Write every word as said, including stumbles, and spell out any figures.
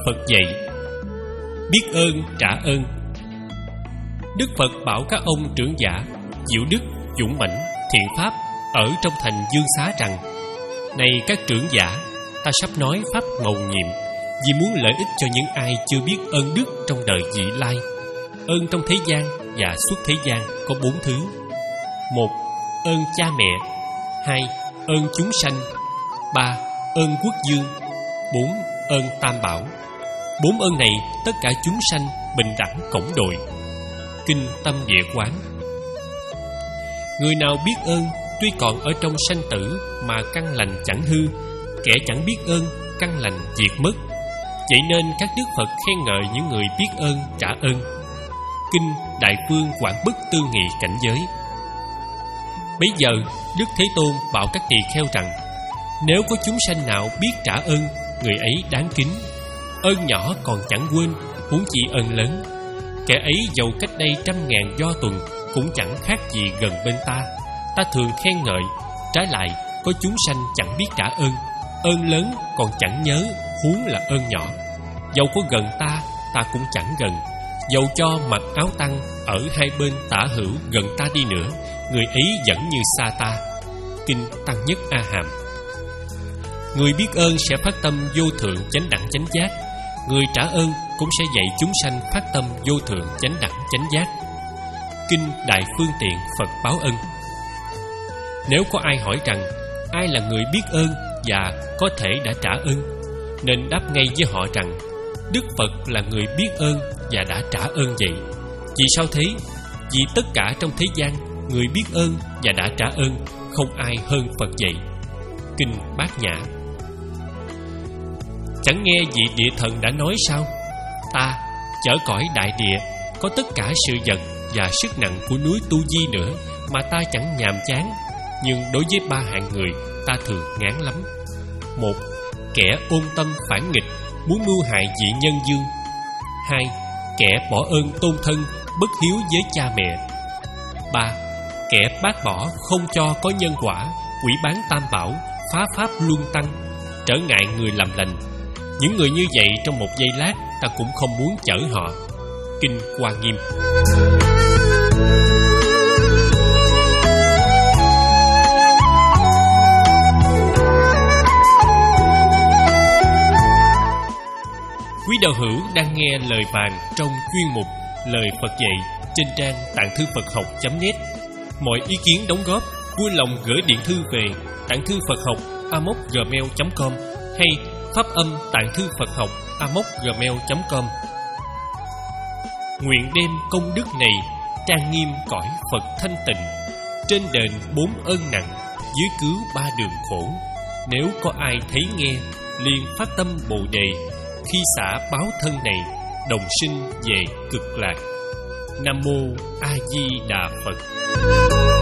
Phật dạy: biết ơn trả ơn. Đức Phật bảo các ông trưởng giả, diệu đức, dũng mãnh, thiện pháp ở trong thành Dương Xá rằng: này các trưởng giả, ta sắp nói pháp mầu nhiệm, vì muốn lợi ích cho những ai chưa biết ơn đức trong đời vị lai. Ơn trong thế gian và suốt thế gian có bốn thứ: một, ơn cha mẹ; hai, ơn chúng sanh; ba, ơn quốc dương; bốn, ơn tam bảo. Bốn ơn này tất cả chúng sanh bình đẳng cổng đội. Kinh Tâm Địa Quán. Người nào biết ơn, tuy còn ở trong sanh tử mà căn lành chẳng hư; kẻ chẳng biết ơn, căn lành diệt mất. Vậy nên các đức Phật khen ngợi những người biết ơn trả ơn. Kinh Đại Phương Quảng Bức Tư Nghị Cảnh Giới. Bấy giờ Đức Thế Tôn bảo các tỳ kheo rằng: nếu có chúng sanh nào biết trả ơn, người ấy đáng kính. Ơn nhỏ còn chẳng quên, huống chi ơn lớn. Kẻ ấy dầu cách đây trăm ngàn do tuần cũng chẳng khác gì gần bên ta. Ta thường khen ngợi, trái lại có chúng sanh chẳng biết trả ơn. Ơn lớn còn chẳng nhớ, huống là ơn nhỏ. Dầu có gần ta, ta cũng chẳng gần. Dầu cho mặc áo tăng ở hai bên tả hữu gần ta đi nữa, người ấy vẫn như xa ta. Kinh Tăng Nhất A Hàm. Người biết ơn sẽ phát tâm vô thượng chánh đẳng chánh giác. Người trả ơn cũng sẽ dạy chúng sanh phát tâm vô thượng chánh đẳng chánh giác. Kinh Đại Phương Tiện Phật Báo Ân. Nếu có ai hỏi rằng ai là người biết ơn và có thể đã trả ơn, nên đáp ngay với họ rằng Đức Phật là người biết ơn và đã trả ơn vậy. Vì sao thế? Vì tất cả trong thế gian, người biết ơn và đã trả ơn không ai hơn Phật vậy. Kinh Bát Nhã. Chẳng nghe vị địa thần đã nói sao? Ta chở cõi đại địa, có tất cả sự vật và sức nặng của núi Tu Di nữa, mà ta chẳng nhàm chán. Nhưng đối với ba hạng người, ta thường ngán lắm. Một, kẻ ôn tâm phản nghịch, muốn mưu hại vị nhân dương. Hai, kẻ bỏ ơn tôn thân, bất hiếu với cha mẹ. Ba, kẻ bác bỏ không cho có nhân quả, quỷ bán tam bảo, phá pháp luân tăng, trở ngại người làm lành. Những người như vậy trong một giây lát ta cũng không muốn chở họ. Kinh Hoa Nghiêm. Quý đạo hữu đang nghe lời vàng trong chuyên mục Lời Phật Dạy trên trang tạng thư Phật học chấm net. Mọi ý kiến đóng góp vui lòng gửi điện thư về tạng thư Phật học a m o c gmail chấm com hay pháp âm tạng thư Phật học a m o c gmail chấm com. Nguyện đem công đức này trang nghiêm cõi Phật thanh tịnh, trên đền bốn ơn nặng, dưới cứu ba đường khổ. Nếu có ai thấy nghe, liền phát tâm Bồ Đề, khi xả báo thân này, đồng sinh về cực lạc. Nam mô A Di Đà Phật.